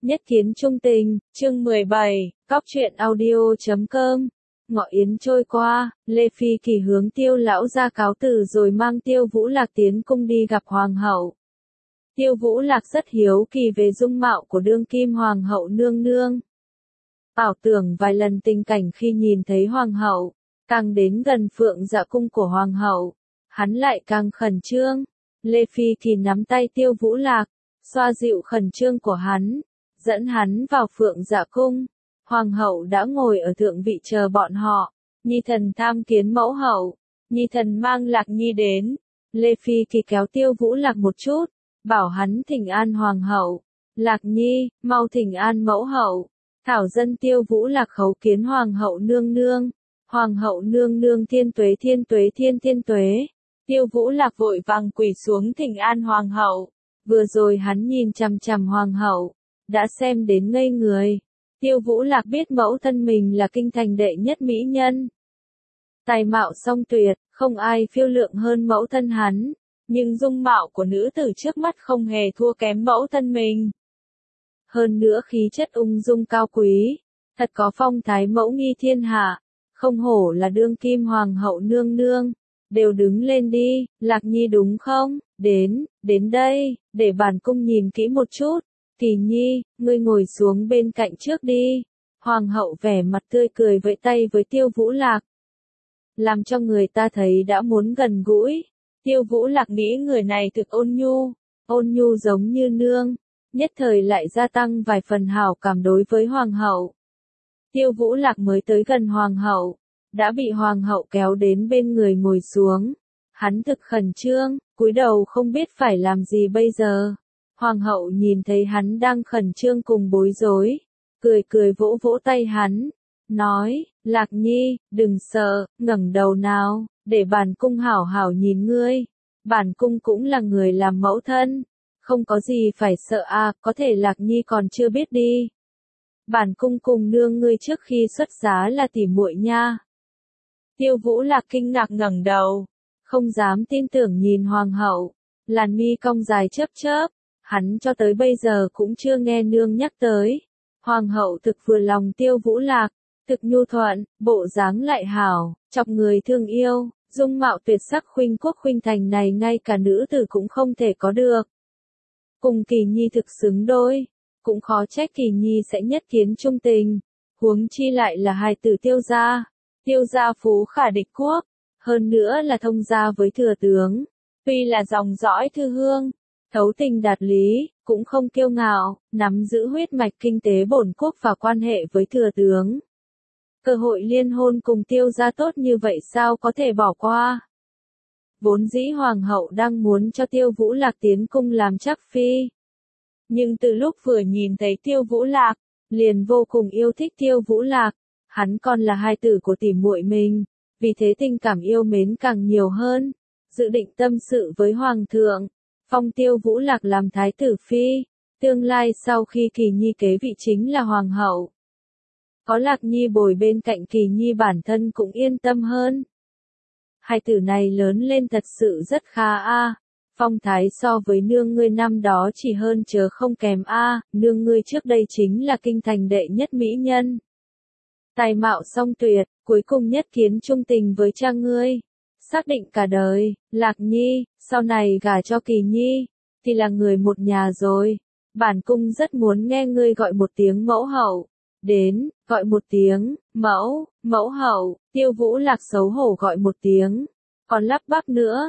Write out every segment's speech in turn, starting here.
Nhất kiến trung tình, chương 17, cóc truyện audio.com. Ngọ yến trôi qua, Lê Phi Kỳ hướng Tiêu lão ra cáo từ rồi mang Tiêu Vũ Lạc tiến cung đi gặp hoàng hậu. Tiêu Vũ Lạc rất hiếu kỳ về dung mạo của đương kim hoàng hậu nương nương. Ảo tưởng vài lần tình cảnh khi nhìn thấy hoàng hậu, càng đến gần phượng dạ cung của hoàng hậu, hắn lại càng khẩn trương. Lê Phi Kỳ nắm tay Tiêu Vũ Lạc, xoa dịu khẩn trương của hắn, dẫn hắn vào phượng dạ cung. Hoàng hậu đã ngồi ở thượng vị chờ bọn họ. Nhi thần tham kiến mẫu hậu. Nhi thần mang Lạc Nhi đến. Lê Phi Kỳ kéo Tiêu Vũ Lạc một chút, bảo hắn thỉnh an hoàng hậu. Lạc Nhi, mau thỉnh an mẫu hậu. Thảo dân Tiêu Vũ Lạc khấu kiến hoàng hậu nương nương. Hoàng hậu nương nương thiên tuế thiên tuế thiên tuế. Tiêu Vũ Lạc vội vàng quỳ xuống thỉnh an hoàng hậu. Vừa rồi hắn nhìn chằm chằm hoàng hậu, đã xem đến ngây người. Tiêu Vũ Lạc biết mẫu thân mình là kinh thành đệ nhất mỹ nhân. Tài mạo song tuyệt, không ai phiêu lượng hơn mẫu thân hắn, nhưng dung mạo của nữ tử trước mắt không hề thua kém mẫu thân mình. Hơn nữa khí chất ung dung cao quý, thật có phong thái mẫu nghi thiên hạ, không hổ là đương kim hoàng hậu nương nương. Đều đứng lên đi, Lạc Nhi đúng không? Đến đây, để bản cung nhìn kỹ một chút. Kỳ Nhi, ngươi ngồi xuống bên cạnh trước đi. Hoàng hậu vẻ mặt tươi cười vẫy tay với Tiêu Vũ Lạc, làm cho người ta thấy đã muốn gần gũi. Tiêu Vũ Lạc nghĩ người này thực ôn nhu giống như nương, nhất thời lại gia tăng vài phần hảo cảm đối với hoàng hậu. Tiêu Vũ Lạc mới tới gần hoàng hậu, đã bị hoàng hậu kéo đến bên người ngồi xuống. Hắn thực khẩn trương, cúi đầu không biết phải làm gì bây giờ. Hoàng hậu nhìn thấy hắn đang khẩn trương cùng bối rối, cười vỗ vỗ tay hắn, nói, Lạc Nhi, đừng sợ, ngẩng đầu nào, để bản cung hảo hảo nhìn ngươi. Bản cung cũng là người làm mẫu thân, không có gì phải sợ à, có thể Lạc Nhi còn chưa biết đi. Bản cung cùng nương ngươi trước khi xuất giá là tỉ muội nha. Tiêu Vũ Lạc kinh ngạc ngẩng đầu, không dám tin tưởng nhìn hoàng hậu, làn mi cong dài chớp. Hắn cho tới bây giờ cũng chưa nghe nương nhắc tới. Hoàng hậu thực vừa lòng Tiêu Vũ Lạc, thực nhu thuận, bộ dáng lại hảo, chọc người thương yêu, dung mạo tuyệt sắc khuynh quốc khuynh thành này ngay cả nữ tử cũng không thể có được. Cùng Kỳ Nhi thực xứng đôi, cũng khó trách Kỳ Nhi sẽ nhất kiến trung tình, huống chi lại là hài tử Tiêu gia phú khả địch quốc, hơn nữa là thông gia với thừa tướng, tuy là dòng dõi thư hương, thấu tình đạt lý, cũng không kiêu ngạo, nắm giữ huyết mạch kinh tế bổn quốc và quan hệ với thừa tướng. Cơ hội liên hôn cùng Tiêu gia tốt như vậy sao có thể bỏ qua. Vốn dĩ hoàng hậu đang muốn cho Tiêu Vũ Lạc tiến cung làm trắc phi. Nhưng từ lúc vừa nhìn thấy Tiêu Vũ Lạc, liền vô cùng yêu thích Tiêu Vũ Lạc, hắn còn là hài tử của tỉ muội mình, vì thế tình cảm yêu mến càng nhiều hơn, dự định tâm sự với hoàng thượng. Phong Tiêu Vũ Lạc làm thái tử phi, tương lai sau khi Kỳ Nhi kế vị chính là hoàng hậu. Có Lạc Nhi bồi bên cạnh Kỳ Nhi bản thân cũng yên tâm hơn. Hai tử này lớn lên thật sự rất khá a. Phong thái so với nương ngươi năm đó chỉ hơn chớ không kém a. Nương ngươi trước đây chính là kinh thành đệ nhất mỹ nhân. Tài mạo song tuyệt, cuối cùng nhất kiến trung tình với cha ngươi. Xác định cả đời, Lạc Nhi, sau này gả cho Kỳ Nhi, thì là người một nhà rồi. Bản cung rất muốn nghe ngươi gọi một tiếng mẫu hậu. Gọi một tiếng, mẫu hậu. Tiêu Vũ Lạc xấu hổ gọi một tiếng, còn lắp bắp nữa,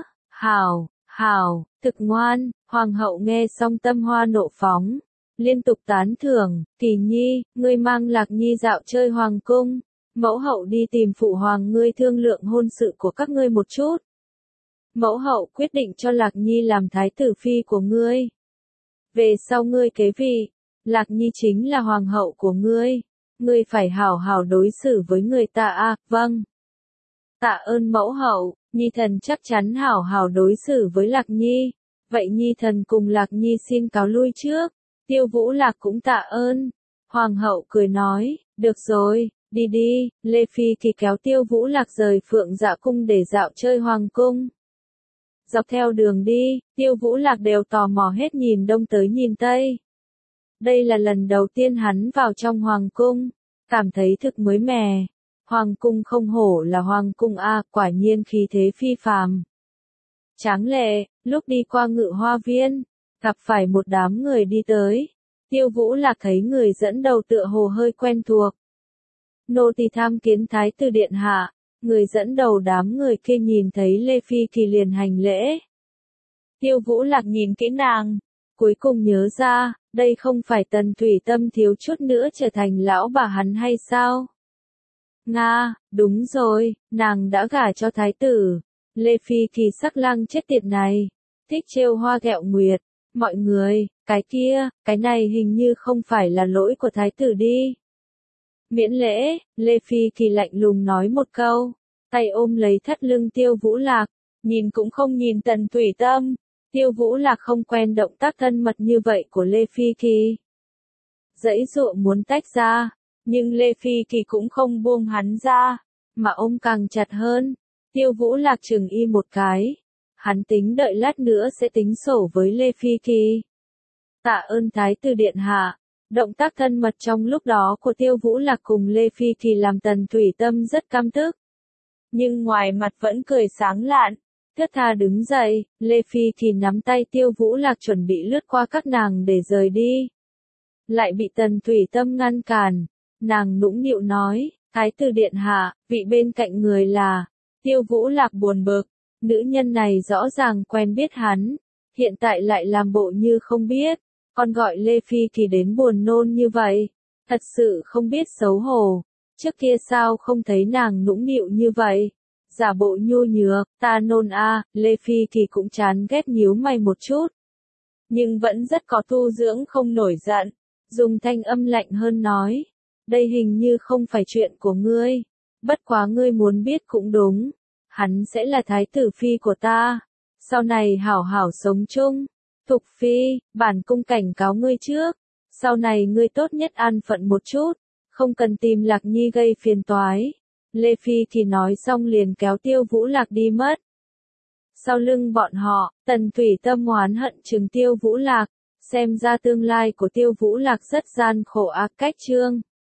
hảo, thực ngoan. Hoàng hậu nghe xong tâm hoa nộ phóng, liên tục tán thưởng, Kỳ Nhi, ngươi mang Lạc Nhi dạo chơi hoàng cung. Mẫu hậu đi tìm phụ hoàng ngươi thương lượng hôn sự của các ngươi một chút. Mẫu hậu quyết định cho Lạc Nhi làm thái tử phi của ngươi. Về sau ngươi kế vị, Lạc Nhi chính là hoàng hậu của ngươi. Ngươi phải hảo hảo đối xử với người ta à, vâng. Tạ ơn mẫu hậu, Nhi thần chắc chắn hảo hảo đối xử với Lạc Nhi. Vậy Nhi thần cùng Lạc Nhi xin cáo lui trước. Tiêu Vũ Lạc cũng tạ ơn. Hoàng hậu cười nói, được rồi. Đi, Lê Phi Kỳ kéo Tiêu Vũ Lạc rời phượng dạ cung để dạo chơi hoàng cung. Dọc theo đường đi, Tiêu Vũ Lạc đều tò mò hết nhìn đông tới nhìn tây. Đây là lần đầu tiên hắn vào trong hoàng cung, cảm thấy thực mới mẻ. Hoàng cung không hổ là hoàng cung a, quả nhiên khí thế phi phàm. Tráng lệ, lúc đi qua Ngự Hoa Viên, gặp phải một đám người đi tới. Tiêu Vũ Lạc thấy người dẫn đầu tựa hồ hơi quen thuộc. Nô tỳ tham kiến Thái tử điện hạ. Người dẫn đầu đám người kia nhìn thấy Lê Phi Kỳ liền hành lễ. Tiêu Vũ Lạc nhìn kỹ nàng, cuối cùng nhớ ra, đây không phải Tần Thủy Tâm thiếu chút nữa trở thành lão bà hắn hay sao? Nga, đúng rồi, nàng đã gả cho thái tử. Lê Phi Kỳ sắc lang chết tiệt này, thích trêu hoa ghẹo nguyệt. Mọi người, cái kia, cái này hình như không phải là lỗi của thái tử đi. Miễn lễ, Lê Phi Kỳ lạnh lùng nói một câu, tay ôm lấy thắt lưng Tiêu Vũ Lạc, nhìn cũng không nhìn Tần Thủy Tâm. Tiêu Vũ Lạc không quen động tác thân mật như vậy của Lê Phi Kỳ. Giãy giụa muốn tách ra, nhưng Lê Phi Kỳ cũng không buông hắn ra, mà ôm càng chặt hơn. Tiêu Vũ Lạc chừng y một cái. Hắn tính đợi lát nữa sẽ tính sổ với Lê Phi Kỳ. Tạ ơn Thái tử điện hạ. Động tác thân mật trong lúc đó của Tiêu Vũ Lạc cùng Lê Phi Kỳ làm Tần Thủy Tâm rất căm tức. Nhưng ngoài mặt vẫn cười sáng lạn. Thướt tha đứng dậy, Lê Phi Kỳ nắm tay Tiêu Vũ Lạc chuẩn bị lướt qua các nàng để rời đi. Lại bị Tần Thủy Tâm ngăn cản. Nàng nũng nịu nói, Thái tử điện hạ, vị bên cạnh người là. Tiêu Vũ Lạc buồn bực, nữ nhân này rõ ràng quen biết hắn, hiện tại lại làm bộ như không biết, còn gọi Lê Phi Kỳ đến buồn nôn như vậy, thật sự không biết xấu hổ. Trước kia sao không thấy nàng nũng nịu như vậy, giả bộ nhu nhược, ta nôn a. Lê Phi Kỳ cũng chán ghét nhíu mày một chút, nhưng vẫn rất có tu dưỡng không nổi giận, dùng thanh âm lạnh hơn nói, đây hình như không phải chuyện của ngươi, bất quá ngươi muốn biết cũng đúng, hắn sẽ là thái tử phi của ta, sau này hảo hảo sống chung. Thục phi, bản cung cảnh cáo ngươi trước, sau này ngươi tốt nhất an phận một chút, không cần tìm Lạc Nhi gây phiền toái. Lê Phi thì nói xong liền kéo Tiêu Vũ Lạc đi mất. Sau lưng bọn họ, Tần Thủy Tâm oán hận trừng Tiêu Vũ Lạc, xem ra tương lai của Tiêu Vũ Lạc rất gian khổ ác cách chương.